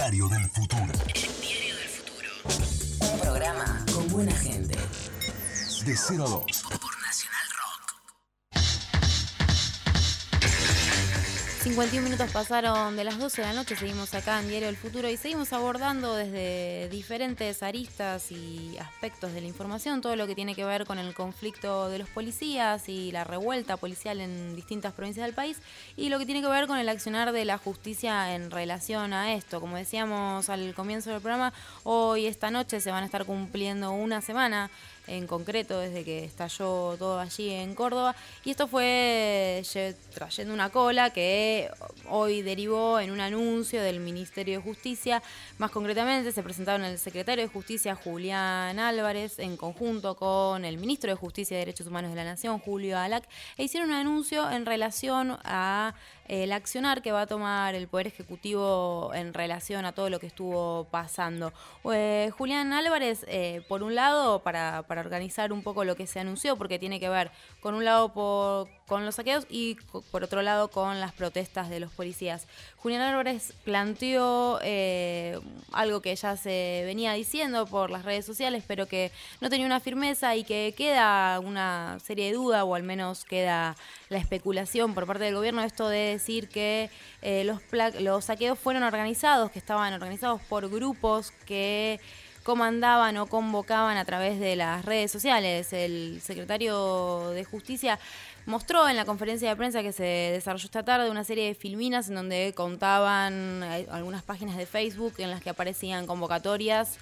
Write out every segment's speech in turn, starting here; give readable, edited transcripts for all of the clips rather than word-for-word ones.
Diario del Futuro. El Diario del Futuro. Un programa con buena gente. De 0 a 2. Por Nacional Rock. 51 minutos pasaron de las 12 de la noche, seguimos acá en Diario del Futuro y seguimos abordando desde diferentes aristas y aspectos de la información todo lo que tiene que ver con el conflicto de los policías y la revuelta policial en distintas provincias del país y lo que tiene que ver con el accionar de la justicia en relación a esto. Como decíamos al comienzo del programa, hoy, esta noche, se van a estar cumpliendo una semana en concreto desde que estalló todo allí en Córdoba, y esto fue trayendo una cola que hoy derivó en un anuncio del Ministerio de Justicia. Más concretamente se presentaron el secretario de Justicia, Julián Álvarez, en conjunto con el ministro de Justicia y Derechos Humanos de la Nación, Julio Alac, e hicieron un anuncio en relación a el accionar que va a tomar el Poder Ejecutivo en relación a todo lo que estuvo pasando. Julián Álvarez, por un lado, para organizar un poco lo que se anunció, porque tiene que ver, con un lado, con los saqueos y por otro lado con las protestas de los policías. Julián Álvarez planteó algo que ya se venía diciendo por las redes sociales, pero que no tenía una firmeza y que queda una serie de dudas, o al menos queda la especulación por parte del gobierno, esto de decir que los saqueos fueron organizados, que estaban organizados por grupos que comandaban o convocaban a través de las redes sociales. El secretario de Justicia mostró en la conferencia de prensa que se desarrolló esta tarde una serie de filminas en donde contaban algunas páginas de Facebook en las que aparecían convocatorias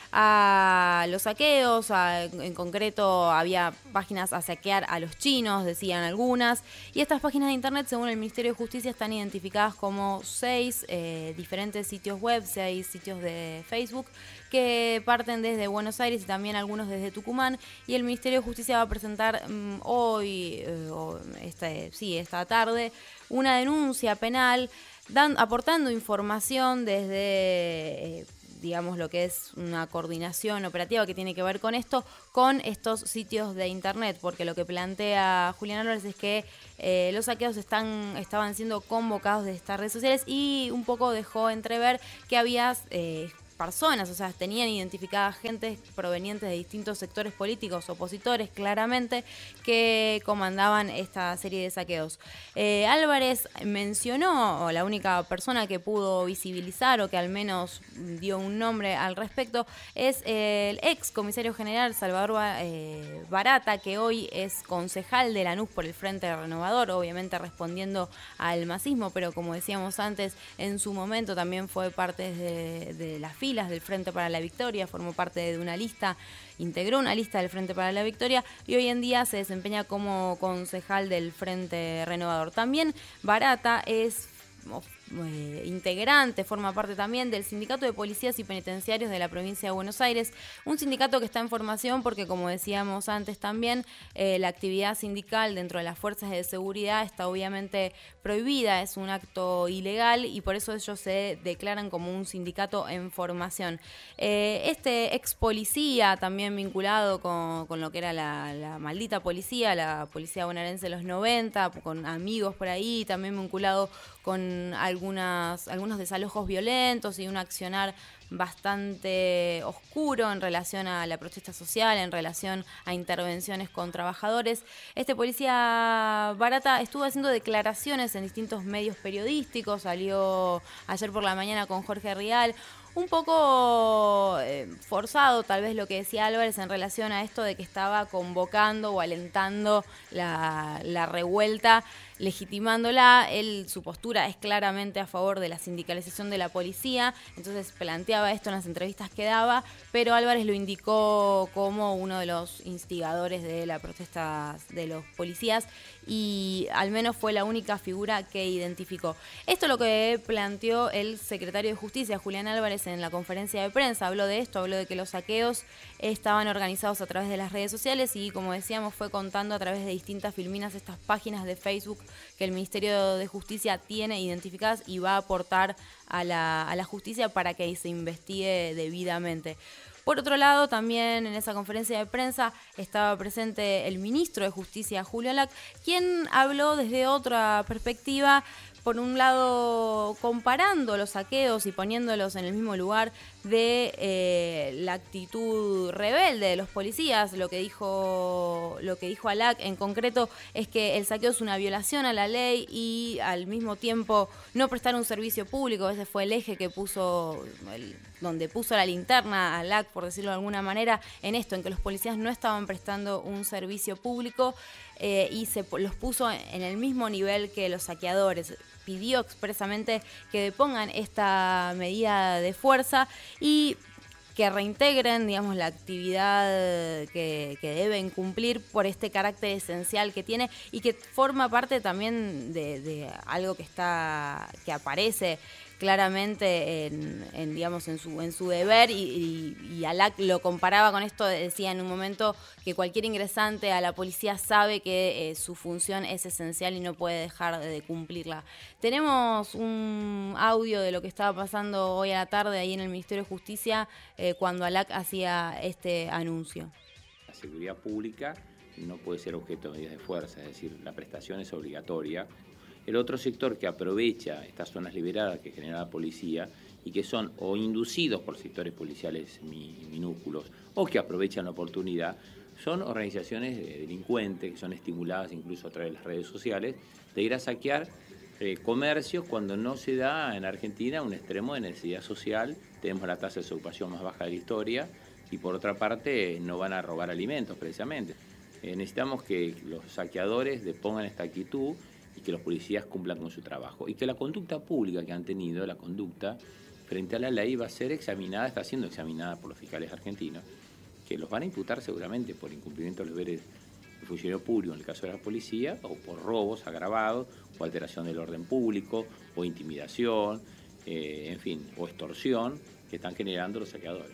a los saqueos, en concreto había páginas a saquear a los chinos, decían algunas, y estas páginas de internet, según el Ministerio de Justicia, están identificadas como 6 diferentes sitios web, 6 sitios de Facebook, que parten desde Buenos Aires y también algunos desde Tucumán, y el Ministerio de Justicia va a presentar hoy, esta tarde, una denuncia penal, aportando información desde digamos, lo que es una coordinación operativa que tiene que ver con esto, con estos sitios de internet, porque lo que plantea Julián Álvarez es que los saqueos estaban siendo convocados de estas redes sociales, y un poco dejó entrever que había personas, o sea, tenían identificadas gente provenientes de distintos sectores políticos, opositores claramente, que comandaban esta serie de saqueos. Álvarez mencionó, o la única persona que pudo visibilizar o que al menos dio un nombre al respecto, es el ex comisario general Salvador Barata, que hoy es concejal de Lanús por el Frente Renovador, obviamente respondiendo al masismo, pero como decíamos antes, en su momento también fue parte de la filas del Frente para la Victoria, formó parte de una lista, integró una lista del Frente para la Victoria y hoy en día se desempeña como concejal del Frente Renovador. También Barata es integrante, forma parte también del Sindicato de Policías y Penitenciarios de la provincia de Buenos Aires, un sindicato que está en formación porque, como decíamos antes también, la actividad sindical dentro de las fuerzas de seguridad está obviamente prohibida, es un acto ilegal y por eso ellos se declaran como un sindicato en formación. Este ex policía, también vinculado con lo que era la maldita policía, la policía bonaerense de los 90, con amigos por ahí, también vinculado con algunos desalojos violentos y un accionar bastante oscuro en relación a la protesta social, en relación a intervenciones con trabajadores. Este policía Barata estuvo haciendo declaraciones en distintos medios periodísticos, salió ayer por la mañana con Jorge Rial, un poco forzado tal vez lo que decía Álvarez en relación a esto de que estaba convocando o alentando la revuelta, legitimándola. Su postura es claramente a favor de la sindicalización de la policía, entonces planteaba esto en las entrevistas que daba, pero Álvarez lo indicó como uno de los instigadores de la protesta de los policías y al menos fue la única figura que identificó. Esto es lo que planteó el secretario de Justicia, Julián Álvarez, en la conferencia de prensa. Habló de esto, habló de que los saqueos estaban organizados a través de las redes sociales y, como decíamos, fue contando a través de distintas filminas estas páginas de Facebook que el Ministerio de Justicia tiene identificadas y va a aportar a la justicia para que se investigue debidamente. Por otro lado, también en esa conferencia de prensa estaba presente el ministro de Justicia, Julio Alac, quien habló desde otra perspectiva, por un lado, comparando los saqueos y poniéndolos en el mismo lugar de la actitud rebelde de los policías. Lo que dijo ALAC en concreto es que el saqueo es una violación a la ley y al mismo tiempo no prestar un servicio público. Ese fue el eje que donde puso la linterna ALAC, por decirlo de alguna manera, en esto, en que los policías no estaban prestando un servicio público y los puso en el mismo nivel que los saqueadores. Pidió expresamente que depongan esta medida de fuerza y que reintegren, digamos, la actividad que deben cumplir por este carácter esencial que tiene y que forma parte también de algo que aparece claramente en su deber y ALAC lo comparaba con esto. Decía en un momento que cualquier ingresante a la policía sabe que su función es esencial y no puede dejar de cumplirla. Tenemos un audio de lo que estaba pasando hoy a la tarde ahí en el Ministerio de Justicia cuando ALAC hacía este anuncio. La seguridad pública no puede ser objeto de medidas de fuerza, es decir, la prestación es obligatoria. El otro sector que aprovecha estas zonas liberadas que genera la policía y que son o inducidos por sectores policiales minúsculos o que aprovechan la oportunidad, son organizaciones delincuentes que son estimuladas incluso a través de las redes sociales de ir a saquear comercios cuando no se da en Argentina un extremo de necesidad social. Tenemos la tasa de desocupación más baja de la historia y por otra parte no van a robar alimentos precisamente. Necesitamos que los saqueadores depongan esta actitud y que los policías cumplan con su trabajo. Y que la conducta pública que han tenido, la conducta frente a la ley, va a ser examinada, está siendo examinada por los fiscales argentinos, que los van a imputar seguramente por incumplimiento de los deberes del funcionario público, en el caso de la policía, o por robos agravados, o alteración del orden público, o intimidación, en fin, o extorsión, que están generando los saqueadores.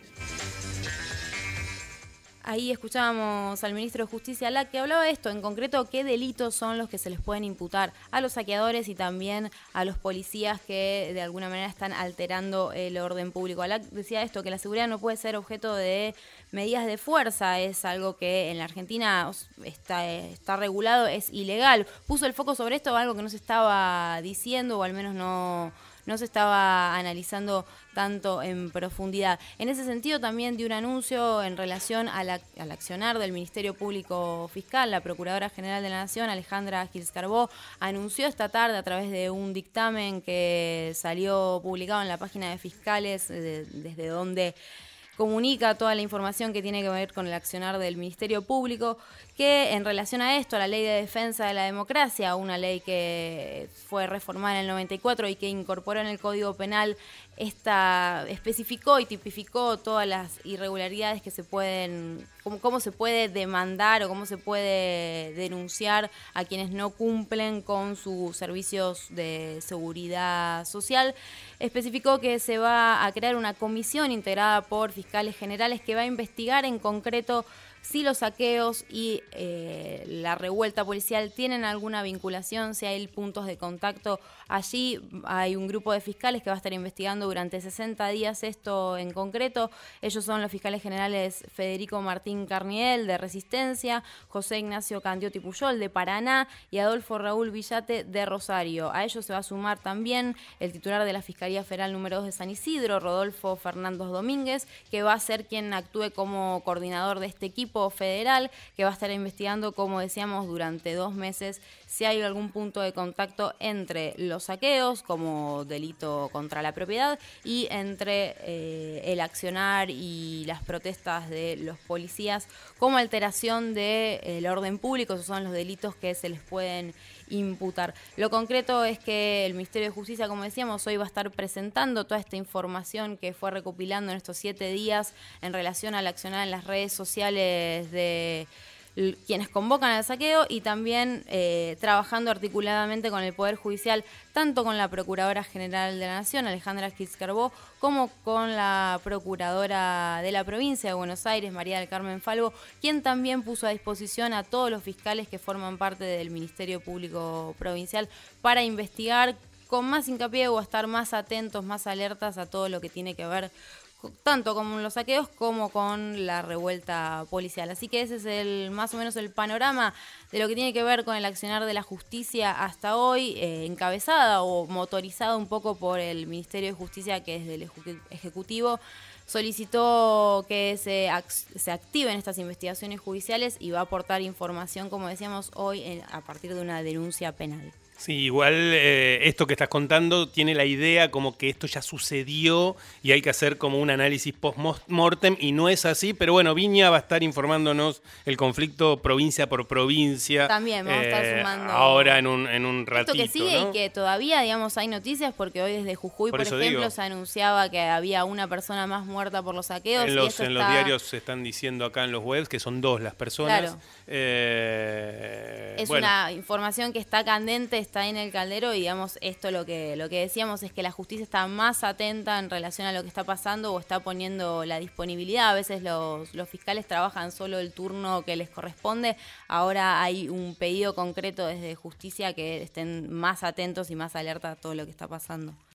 Ahí escuchábamos al ministro de Justicia, ALAC, que hablaba de esto, en concreto, qué delitos son los que se les pueden imputar a los saqueadores y también a los policías que de alguna manera están alterando el orden público. ALAC decía esto, que la seguridad no puede ser objeto de medidas de fuerza, es algo que en la Argentina está regulado, es ilegal. Puso el foco sobre esto, algo que no se estaba diciendo o al menos no se estaba analizando tanto en profundidad. En ese sentido también dio un anuncio en relación al accionar del Ministerio Público Fiscal. La Procuradora General de la Nación, Alejandra Gils Carbó, anunció esta tarde a través de un dictamen que salió publicado en la página de Fiscales, desde donde comunica toda la información que tiene que ver con el accionar del Ministerio Público, que en relación a esto, a la Ley de Defensa de la Democracia, una ley que fue reformada en el 94 y que incorporó en el Código Penal, especificó y tipificó todas las irregularidades que se pueden, cómo se puede demandar o cómo se puede denunciar a quienes no cumplen con sus servicios de seguridad social. Especificó que se va a crear una comisión integrada por fiscales generales que va a investigar en concreto si los saqueos y la revuelta policial tienen alguna vinculación, si hay puntos de contacto allí. Hay un grupo de fiscales que va a estar investigando durante 60 días esto en concreto. Ellos son los fiscales generales Federico Martín Carniel, de Resistencia, José Ignacio Candiotti Puyol, de Paraná, y Adolfo Raúl Villate, de Rosario. A ellos se va a sumar también el titular de la Fiscalía Federal número 2 de San Isidro, Rodolfo Fernández Domínguez, que va a ser quien actúe como coordinador de este equipo federal, que va a estar investigando, como decíamos, durante 2 meses si hay algún punto de contacto entre los saqueos como delito contra la propiedad y entre el accionar y las protestas de los policías como alteración del orden público. Esos son los delitos que se les pueden imputar. Lo concreto es que el Ministerio de Justicia, como decíamos, hoy va a estar presentando toda esta información que fue recopilando en estos 7 días en relación al accionar en las redes sociales de quienes convocan al saqueo y también trabajando articuladamente con el Poder Judicial, tanto con la Procuradora General de la Nación, Alejandra Gils Carbó, como con la Procuradora de la Provincia de Buenos Aires, María del Carmen Falvo, quien también puso a disposición a todos los fiscales que forman parte del Ministerio Público Provincial para investigar con más hincapié o estar más atentos, más alertas a todo lo que tiene que ver tanto con los saqueos como con la revuelta policial. Así que ese es más o menos el panorama de lo que tiene que ver con el accionar de la justicia hasta hoy, encabezada o motorizada un poco por el Ministerio de Justicia, que desde el Ejecutivo solicitó que se activen estas investigaciones judiciales y va a aportar información, como decíamos hoy, a partir de una denuncia penal. Sí, igual esto que estás contando tiene la idea como que esto ya sucedió y hay que hacer como un análisis post-mortem, y no es así, pero bueno, Viña va a estar informándonos el conflicto provincia por provincia. También vamos a estar sumando ahora en un ratito, esto que sigue, ¿no? y que todavía, digamos, hay noticias, porque hoy desde Jujuy, por ejemplo, se anunciaba que había una persona más muerta por los saqueos. En los diarios se están diciendo acá en los webs que son 2 las personas. Claro. Es una información que está candente, está en el caldero, y digamos, esto lo que decíamos es que la justicia está más atenta en relación a lo que está pasando, o está poniendo la disponibilidad. A veces los fiscales trabajan solo el turno que les corresponde. Ahora hay un pedido concreto desde justicia que estén más atentos y más alerta a todo lo que está pasando.